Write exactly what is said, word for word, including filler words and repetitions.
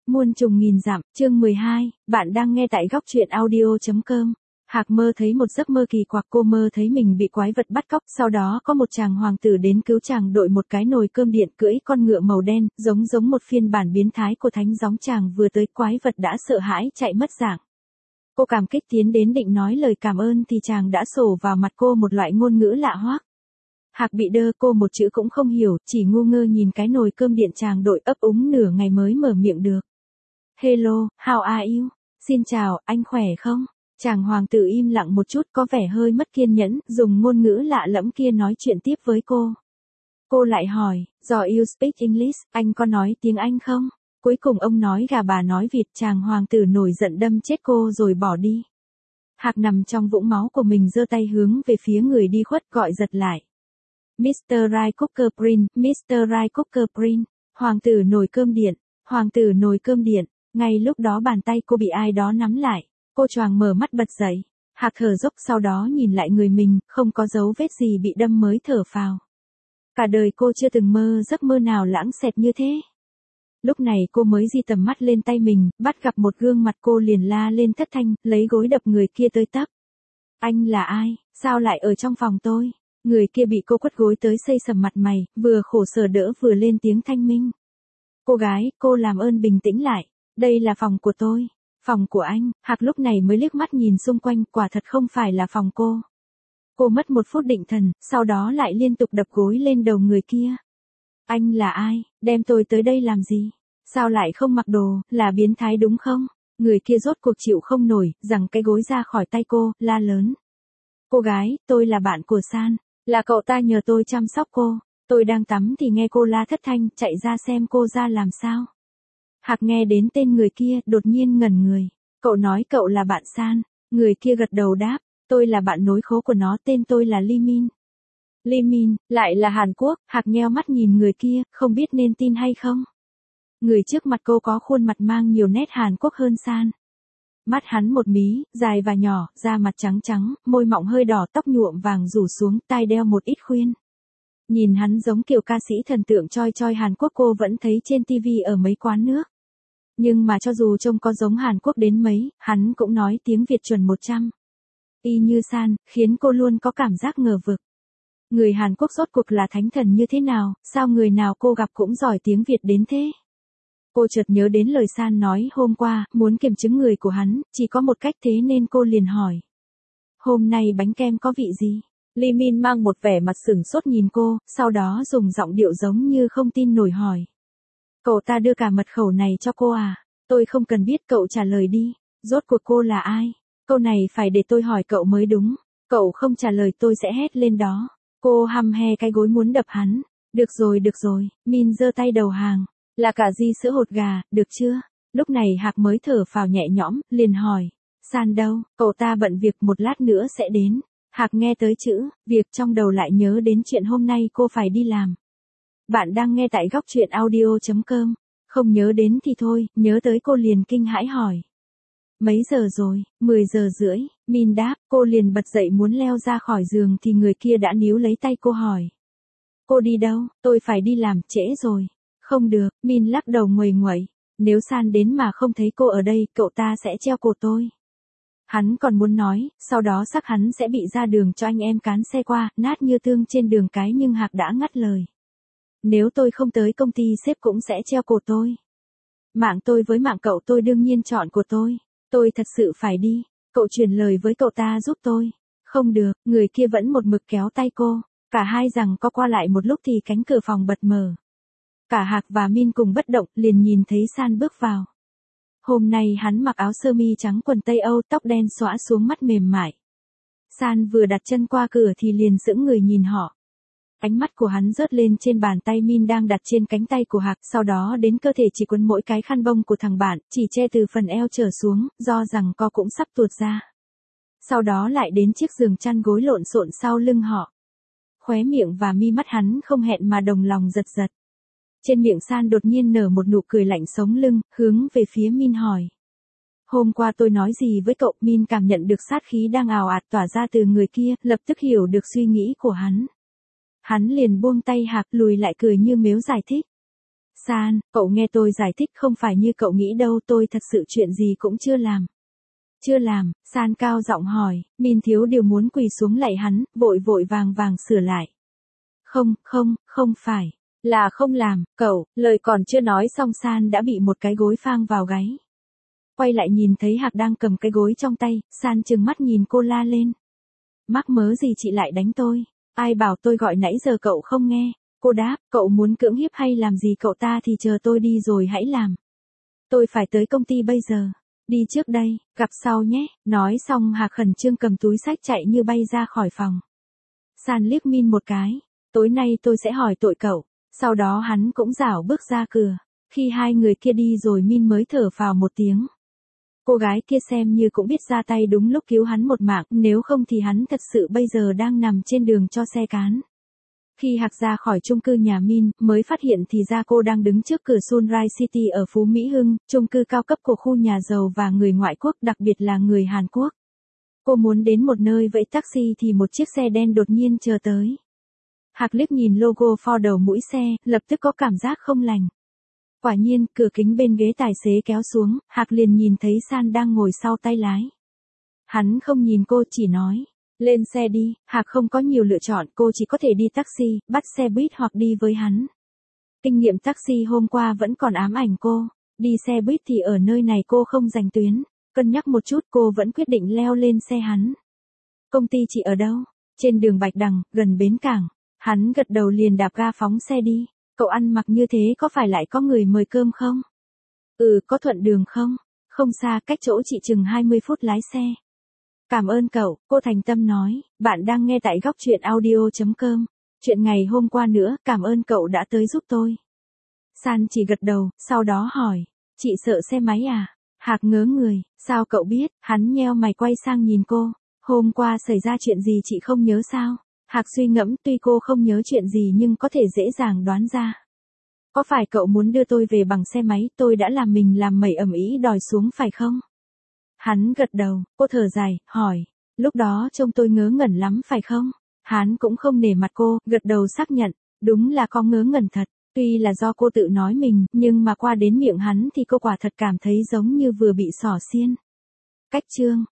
Muôn trùng nghìn dặm, chương mười hai, bạn đang nghe tại góc truyện audio chấm com. Hạc mơ thấy một giấc mơ kỳ quặc, cô mơ thấy mình bị quái vật bắt cóc, sau đó có một chàng hoàng tử đến cứu chàng đội một cái nồi cơm điện cưỡi con ngựa màu đen, giống giống một phiên bản biến thái của thánh gióng. Chàng vừa tới, quái vật đã sợ hãi chạy mất dạng. Cô cảm kích tiến đến định nói lời cảm ơn thì chàng đã sổ vào mặt cô một loại ngôn ngữ lạ hoắc. Hạc bị đơ, cô một chữ cũng không hiểu, chỉ ngu ngơ nhìn cái nồi cơm điện chàng đội, ấp úng nửa ngày mới mở miệng được. Hello, how are you? Xin chào, anh khỏe không? Chàng hoàng tử im lặng một chút, có vẻ hơi mất kiên nhẫn, dùng ngôn ngữ lạ lẫm kia nói chuyện tiếp với cô. Cô lại hỏi, do you speak English, anh có nói tiếng Anh không? Cuối cùng ông nói gà bà nói vịt, chàng hoàng tử nổi giận đâm chết cô rồi bỏ đi. Hạc nằm trong vũng máu của mình giơ tay hướng về phía người đi khuất, gọi giật lại. mít tơ Rice Cooker Prince, mít tơ Rice Cooker Prince, hoàng tử nồi cơm điện, hoàng tử nồi cơm điện. Ngay lúc đó bàn tay cô bị ai đó nắm lại, cô choàng mở mắt bật dậy, Hạc thở dốc, sau đó nhìn lại người mình, không có dấu vết gì bị đâm mới thở phào. Cả đời cô chưa từng mơ giấc mơ nào lãng xẹt như thế. Lúc này cô mới di tầm mắt lên tay mình, bắt gặp một gương mặt, cô liền la lên thất thanh, lấy gối đập người kia tới tấp. Anh là ai, sao lại ở trong phòng tôi? Người kia bị cô quất gối tới xây sầm mặt mày, vừa khổ sở đỡ vừa lên tiếng thanh minh. Cô gái, cô làm ơn bình tĩnh lại. Đây là phòng của tôi, phòng của anh. Hạc lúc này mới liếc mắt nhìn xung quanh, quả thật không phải là phòng cô. Cô mất một phút định thần, sau đó lại liên tục đập gối lên đầu người kia. Anh là ai, đem tôi tới đây làm gì? Sao lại không mặc đồ, là biến thái đúng không? Người kia rốt cuộc chịu không nổi, giằng cái gối ra khỏi tay cô, la lớn. Cô gái, tôi là bạn của San, là cậu ta nhờ tôi chăm sóc cô. Tôi đang tắm thì nghe cô la thất thanh, chạy ra xem cô ra làm sao. Hạc nghe đến tên người kia, đột nhiên ngẩn người. Cậu nói cậu là bạn San. Người kia gật đầu đáp, tôi là bạn nối khố của nó, tên tôi là Lee Min. Lee Min, lại là Hàn Quốc. Hạc nheo mắt nhìn người kia, không biết nên tin hay không. Người trước mặt cô có khuôn mặt mang nhiều nét Hàn Quốc hơn San. Mắt hắn một mí, dài và nhỏ, da mặt trắng trắng, môi mọng hơi đỏ, tóc nhuộm vàng rủ xuống, tai đeo một ít khuyên. Nhìn hắn giống kiểu ca sĩ thần tượng choi choi Hàn Quốc cô vẫn thấy trên tivi ở mấy quán nước. Nhưng mà cho dù trông có giống Hàn Quốc đến mấy, hắn cũng nói tiếng Việt chuẩn một trăm. Y như San, khiến cô luôn có cảm giác ngờ vực. Người Hàn Quốc rốt cuộc là thánh thần như thế nào, sao người nào cô gặp cũng giỏi tiếng Việt đến thế? Cô chợt nhớ đến lời San nói hôm qua, muốn kiểm chứng người của hắn, chỉ có một cách, thế nên cô liền hỏi. Hôm nay bánh kem có vị gì? Lee Min mang một vẻ mặt sửng sốt nhìn cô, sau đó dùng giọng điệu giống như không tin nổi hỏi. Cậu ta đưa cả mật khẩu này cho cô à? Tôi không cần biết, cậu trả lời đi. Rốt cuộc cô là ai? Câu này phải để tôi hỏi cậu mới đúng. Cậu không trả lời tôi sẽ hét lên đó. Cô hăm he cái gối muốn đập hắn. Được rồi được rồi, Min giơ tay đầu hàng. Là cả di sữa hột gà, được chưa? Lúc này Hạc mới thở phào nhẹ nhõm, liền hỏi. San đâu? Cậu ta bận việc, một lát nữa sẽ đến. Hạc nghe tới chữ việc trong đầu lại nhớ đến chuyện hôm nay cô phải đi làm. Bạn đang nghe tại góc truyện audio chấm com. Không nhớ đến thì thôi, nhớ tới cô liền kinh hãi hỏi. Mấy giờ rồi? mười giờ rưỡi. Min đáp, cô liền bật dậy muốn leo ra khỏi giường thì người kia đã níu lấy tay cô hỏi. Cô đi đâu? Tôi phải đi làm, trễ rồi. Không được, Min lắc đầu nguầy nguậy. Nếu San đến mà không thấy cô ở đây, cậu ta sẽ treo cổ tôi. Hắn còn muốn nói, sau đó xác hắn sẽ bị ra đường cho anh em cán xe qua, nát như tương trên đường cái, nhưng Hạc đã ngắt lời. Nếu tôi không tới công ty sếp cũng sẽ treo cổ tôi. Mạng tôi với mạng cậu tôi đương nhiên chọn của tôi. Tôi thật sự phải đi. Cậu truyền lời với cậu ta giúp tôi. Không được, người kia vẫn một mực kéo tay cô. Cả hai rằng có qua lại một lúc thì cánh cửa phòng bật mở. Cả Hạc và Min cùng bất động, liền nhìn thấy San bước vào. Hôm nay hắn mặc áo sơ mi trắng quần Tây Âu, tóc đen xõa xuống, mắt mềm mại. San vừa đặt chân qua cửa thì liền sững người nhìn họ. Ánh mắt của hắn rớt lên trên bàn tay Min đang đặt trên cánh tay của Hạc, sau đó đến cơ thể chỉ quấn mỗi cái khăn bông của thằng bạn, chỉ che từ phần eo trở xuống, do rằng co cũng sắp tuột ra. Sau đó lại đến chiếc giường chăn gối lộn xộn sau lưng họ. Khóe miệng và mi mắt hắn không hẹn mà đồng lòng giật giật. Trên miệng San đột nhiên nở một nụ cười lạnh sống lưng, hướng về phía Min hỏi. Hôm qua tôi nói gì với cậu? Min cảm nhận được sát khí đang ào ạt tỏa ra từ người kia, lập tức hiểu được suy nghĩ của hắn. Hắn liền buông tay Hạc, lùi lại cười như mếu giải thích. San, cậu nghe tôi giải thích không phải như cậu nghĩ đâu, tôi thật sự chuyện gì cũng chưa làm. Chưa làm, San cao giọng hỏi, Min thiếu điều muốn quỳ xuống lạy hắn, vội vội vàng vàng sửa lại. Không, không, không phải, là không làm, cậu, lời còn chưa nói xong San đã bị một cái gối phang vào gáy. Quay lại nhìn thấy Hạc đang cầm cái gối trong tay, San trừng mắt nhìn cô la lên. Mắc mớ gì chị lại đánh tôi, ai bảo tôi gọi nãy giờ cậu không nghe. Cô đáp, cậu muốn cưỡng hiếp hay làm gì cậu ta thì chờ tôi đi rồi hãy làm. Tôi phải tới công ty bây giờ. Đi trước đây, gặp sau nhé. Nói xong Hạc khẩn trương cầm túi xách chạy như bay ra khỏi phòng. San liếc Min một cái. Tối nay tôi sẽ hỏi tội cậu. Sau đó hắn cũng rảo bước ra cửa. Khi hai người kia đi rồi Min mới thở phào một tiếng. Cô gái kia xem như cũng biết ra tay đúng lúc cứu hắn một mạng. Nếu không thì hắn thật sự bây giờ đang nằm trên đường cho xe cán. Khi Hạc ra khỏi chung cư nhà Min, mới phát hiện thì ra cô đang đứng trước cửa Sunrise City ở Phú Mỹ Hưng, chung cư cao cấp của khu nhà giàu và người ngoại quốc, đặc biệt là người Hàn Quốc. Cô muốn đến một nơi vẫy taxi thì một chiếc xe đen đột nhiên chờ tới. Hạc liếc nhìn logo Ford đầu mũi xe, lập tức có cảm giác không lành. Quả nhiên, cửa kính bên ghế tài xế kéo xuống, Hạc liền nhìn thấy San đang ngồi sau tay lái. Hắn không nhìn cô chỉ nói. Lên xe đi, Hạc không có nhiều lựa chọn, cô chỉ có thể đi taxi, bắt xe buýt hoặc đi với hắn. Kinh nghiệm taxi hôm qua vẫn còn ám ảnh cô, đi xe buýt thì ở nơi này cô không giành tuyến, cân nhắc một chút cô vẫn quyết định leo lên xe hắn. Công ty chị ở đâu? Trên đường Bạch Đằng, gần bến cảng. Hắn gật đầu liền đạp ga phóng xe đi. Cậu ăn mặc như thế có phải lại có người mời cơm không? Ừ, có thuận đường không? Không xa, cách chỗ chị chừng hai mươi phút lái xe. Cảm ơn cậu, cô thành tâm nói, bạn đang nghe tại góc truyện audio chấm com. Chuyện ngày hôm qua nữa, cảm ơn cậu đã tới giúp tôi. San chỉ gật đầu, sau đó hỏi, chị sợ xe máy à? Hạc ngớ người, sao cậu biết? Hắn nheo mày quay sang nhìn cô, hôm qua xảy ra chuyện gì chị không nhớ sao? Hạc suy ngẫm, tuy cô không nhớ chuyện gì nhưng có thể dễ dàng đoán ra. Có phải cậu muốn đưa tôi về bằng xe máy, tôi đã làm mình làm mẩy ầm ĩ đòi xuống phải không? Hắn gật đầu, cô thở dài, hỏi, lúc đó trông tôi ngớ ngẩn lắm phải không? Hắn cũng không nể mặt cô, gật đầu xác nhận, đúng là có ngớ ngẩn thật, tuy là do cô tự nói mình, nhưng mà qua đến miệng hắn thì cô quả thật cảm thấy giống như vừa bị xỏ xiên. Cách chương